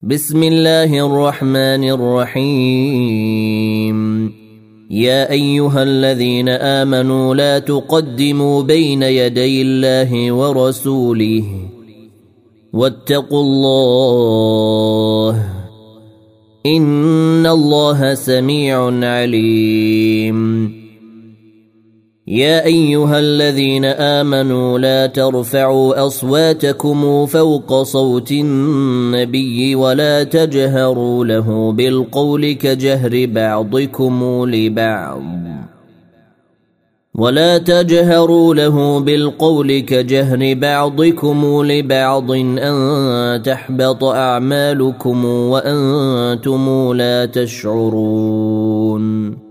بسم الله الرحمن الرحيم. يا أيها الذين آمنوا لا تقدموا بين يدي الله ورسوله واتقوا الله إن الله سميع عليم. يا أيها الذين آمنوا لا ترفعوا أصواتكم فوق صوت النبي ولا تجهروا له بالقول كجهر بعضكم لبعض أن تحبط أعمالكم وأنتم لا تشعرون.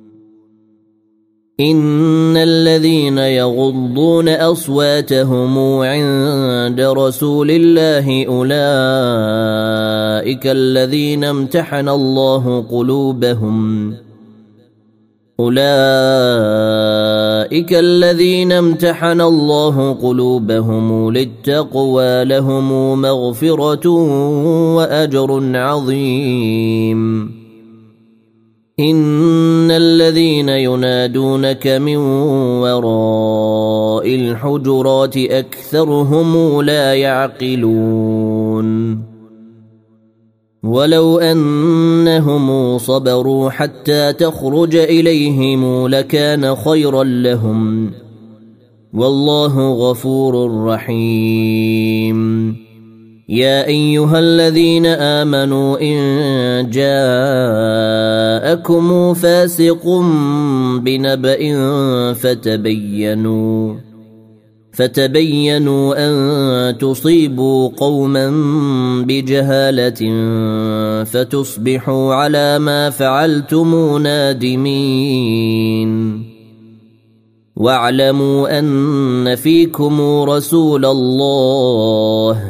إن الذين يغضون أصواتهم عند رسول الله أولئك الذين امتحن الله قلوبهم للتقوى لهم مغفرة وأجر عظيم. إن الذين ينادونك من وراء الحجرات أكثرهم لا يعقلون. ولو أنهم صبروا حتى تخرج إليهم لكان خيرا لهم والله غفور رحيم. يا أيها الذين آمنوا إن جاءكم فاسق بنبأ فتبينوا أن تصيبوا قوما بجهالة فتصبحوا على ما فعلتم نادمين. واعلموا أن فيكم رسول الله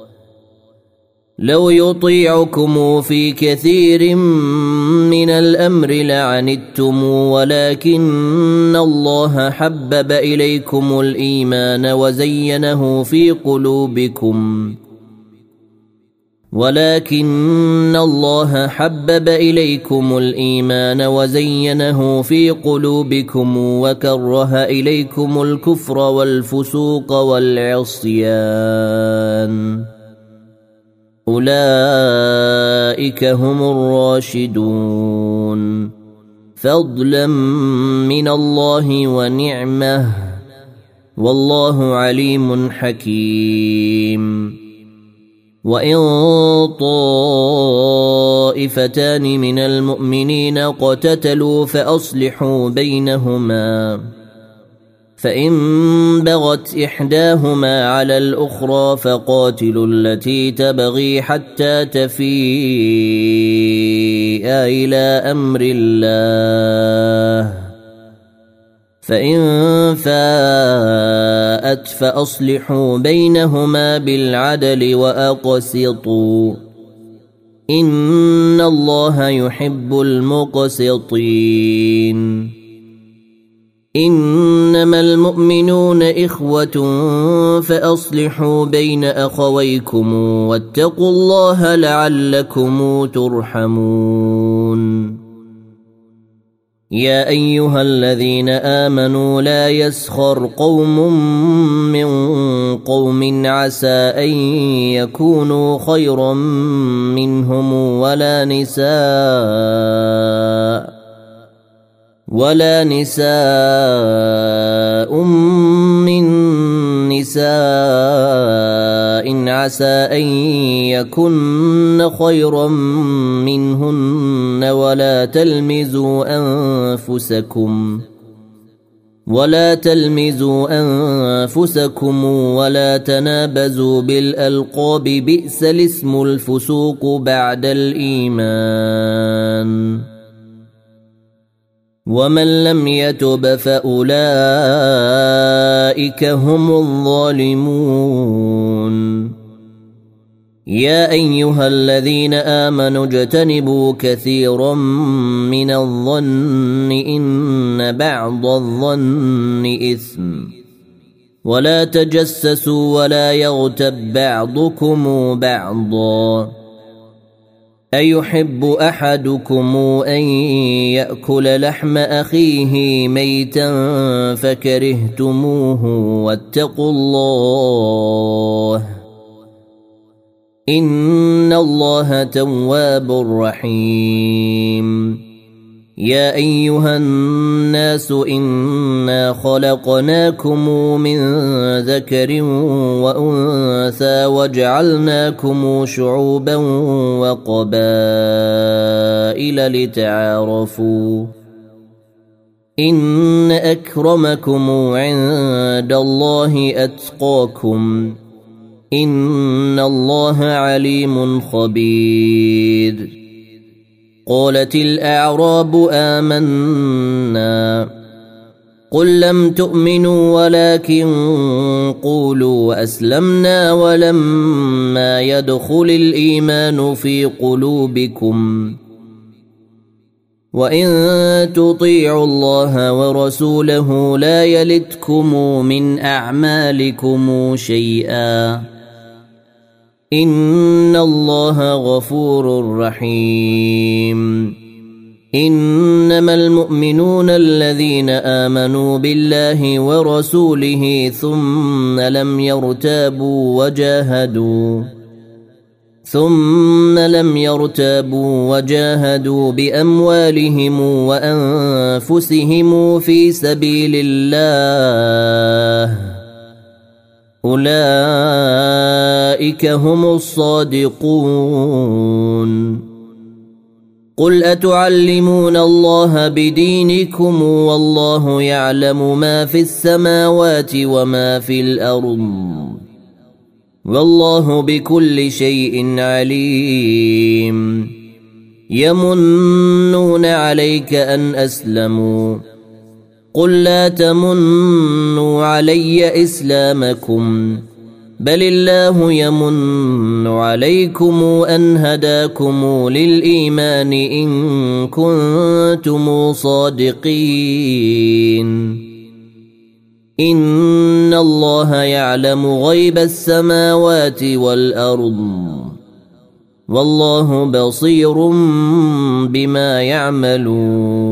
لو يطيعكم في كثير من الأمر لعنتم ولكن الله حبب إليكم الإيمان وزينه في قلوبكم وكره إليكم الكفر والفسوق والعصيان أولئك هم الراشدون فضلا من الله ونعمه والله عليم حكيم. وإن طائفتان من المؤمنين اقتتلوا فأصلحوا بينهما فإن بغت إحداهما على الأخرى فقاتلوا التي تبغي حتى تفيء إلى أمر الله فإن فاءت فأصلحوا بينهما بالعدل وأقسطوا إن الله يحب المقسطين. إنما المؤمنون إخوة فأصلحوا بين أخويكم واتقوا الله لعلكم ترحمون. يا أيها الذين آمنوا لا يسخر قوم من قوم عسى أن يكونوا خيرا منهم ولا نساء من نساء عسى أن يكن خيرا منهن ولا تلمزوا أنفسكم ولا تنابزوا بالألقاب بئس الاسم الفسوق بعد الإيمان ومن لم يتب فأولئك هم الظالمون. يا أيها الذين آمنوا اجتنبوا كثيرا من الظن إن بعض الظن إثم ولا تجسسوا ولا يغتب بعضكم بعضا أيحب أحدكم أن يأكل لحم أخيه ميتا فكرهتموه واتقوا الله إن الله تواب رحيم. يا أيها الناس إنا خلقناكم من ذكر وأنثى وجعلناكم شعوبا وقبائل لتعارفوا إن أكرمكم عند الله أتقاكم إن الله عليم خبير. قالت الأعراب آمنا قل لم تؤمنوا ولكن قولوا أسلمنا ولما يدخل الإيمان في قلوبكم وإن تطيعوا الله ورسوله لا يلتكم من أعمالكم شيئا إن الله غفور رحيم. إنما المؤمنون الذين آمنوا بالله ورسوله ثم لم يرتابوا وجاهدوا بأموالهم وأنفسهم في سبيل الله أولئك هم الصادقون. قل أتعلمون الله بدينكم والله يعلم ما في السماوات وما في الأرض والله بكل شيء عليم. يمنون عليك أن أسلموا قل لا تمنوا علي إسلامكم بل الله يمن عليكم أن هداكم للإيمان إن كنتم صادقين. إن الله يعلم غيب السماوات والأرض والله بصير بما يعملون.